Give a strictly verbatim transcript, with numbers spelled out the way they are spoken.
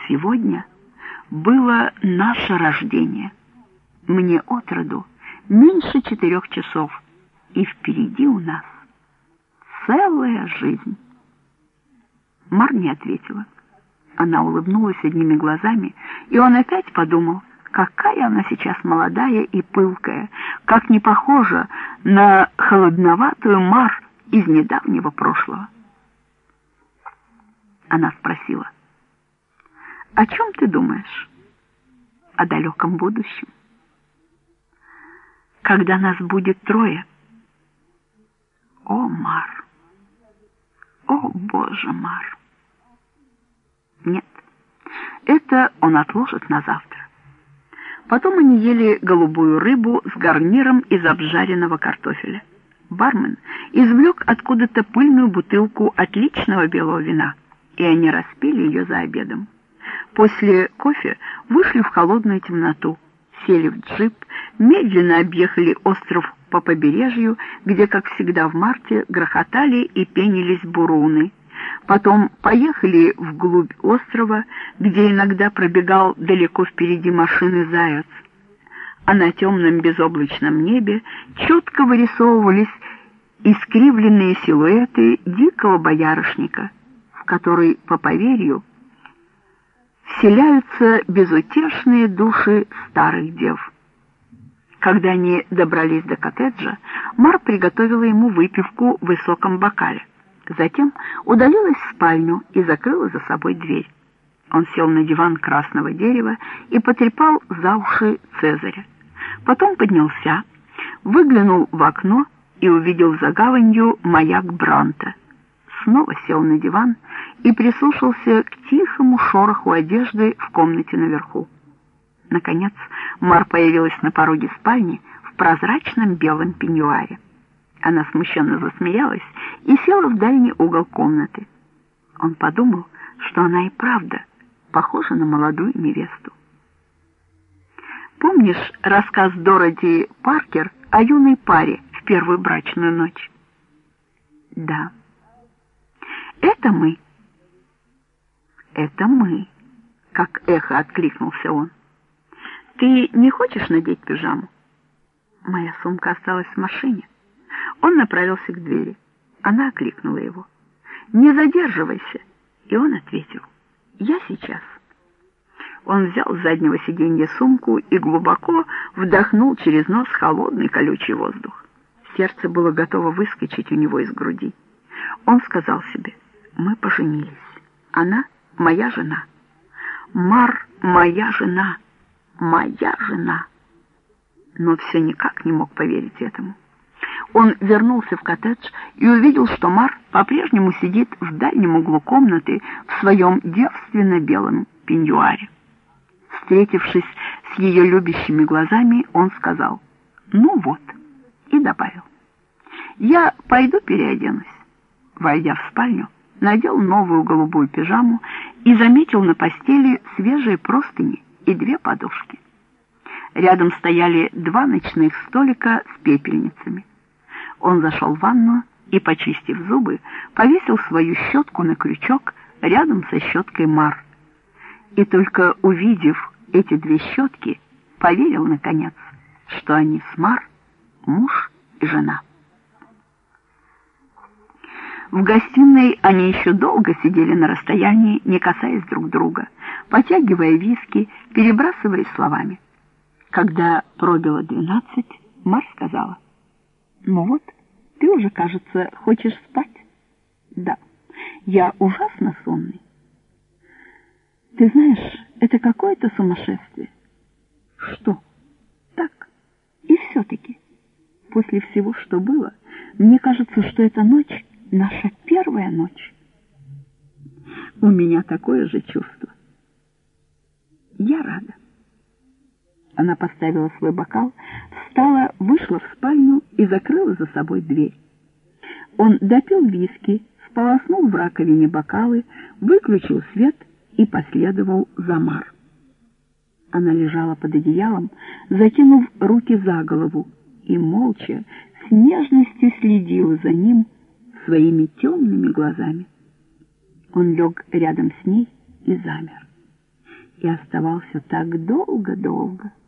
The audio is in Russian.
Сегодня было наше рождение. Мне от роду меньше четырех часов, и впереди у нас целая жизнь. Мар не ответила. Она улыбнулась одними глазами, и он опять подумал, какая она сейчас молодая и пылкая, как не похожа на холодноватую Мар из недавнего прошлого. Она спросила: «О чем ты думаешь? О далеком будущем? Когда нас будет трое?» «О, Мар! О, Боже, Мар!» Нет, это он отложит на завтра. Потом они ели голубую рыбу с гарниром из обжаренного картофеля. Бармен извлек откуда-то пыльную бутылку отличного белого вина, и они распили ее за обедом. После кофе вышли в холодную темноту, сели в джип, медленно объехали остров по побережью, где, как всегда в марте, грохотали и пенились буруны. Потом поехали вглубь острова, где иногда пробегал далеко впереди машины заяц, а на темном безоблачном небе четко вырисовывались искривленные силуэты дикого боярышника, в который, по поверью, вселяются безутешные души старых дев. Когда они добрались до коттеджа, Мар приготовила ему выпивку в высоком бокале. Затем удалилась в спальню и закрыла за собой дверь. Он сел на диван красного дерева и потрепал за уши Цезаря. Потом поднялся, выглянул в окно и увидел за гаванью маяк Бранта. Снова сел на диван и прислушался к тихому шороху одежды в комнате наверху. Наконец Мар появилась на пороге спальни в прозрачном белом пеньюаре. Она смущенно засмеялась и села в дальний угол комнаты. Он подумал, что она и правда похожа на молодую невесту. Помнишь рассказ Дороти Паркер о юной паре в первую брачную ночь? Да. Это мы. Это мы, как эхо откликнулся он. Ты не хочешь надеть пижаму? Моя сумка осталась в машине. Он направился к двери. Она окликнула его: «Не задерживайся!» И он ответил: «Я сейчас». Он взял с заднего сиденья сумку и глубоко вдохнул через нос холодный колючий воздух. Сердце было готово выскочить у него из груди. Он сказал себе: «Мы поженились. Она моя жена. Мар моя жена. Моя жена». Но все никак не мог поверить этому. Он вернулся в коттедж и увидел, что Мар по-прежнему сидит в дальнем углу комнаты в своем девственно-белом пеньюаре. Встретившись с ее любящими глазами, он сказал: «Ну вот», и добавил: «Я пойду переоденусь». Войдя в спальню, надел новую голубую пижаму и заметил на постели свежие простыни и две подушки. Рядом стояли два ночных столика с пепельницами. Он зашел в ванную и, почистив зубы, повесил свою щетку на крючок рядом со щеткой Мар. И только увидев эти две щетки, поверил, наконец, что они с Мар муж и жена. В гостиной они еще долго сидели на расстоянии, не касаясь друг друга, потягивая виски, перебрасываясь словами. Когда пробило двенадцать, Мар сказала: «Ну вот, ты уже, кажется, хочешь спать?» «Да, я ужасно сонный». «Ты знаешь, это какое-то сумасшествие». «Что?» «Так, и все-таки, после всего, что было, мне кажется, что эта ночь — наша первая ночь». «У меня такое же чувство». «Я рада». Она поставила свой бокал, встала, вышла в спальню и закрыла за собой дверь. Он допил виски, сполоснул в раковине бокалы, выключил свет и последовал за Мар. Она лежала под одеялом, закинув руки за голову, и молча, с нежностью следила за ним своими темными глазами. Он лег рядом с ней и замер. И оставался так долго-долго.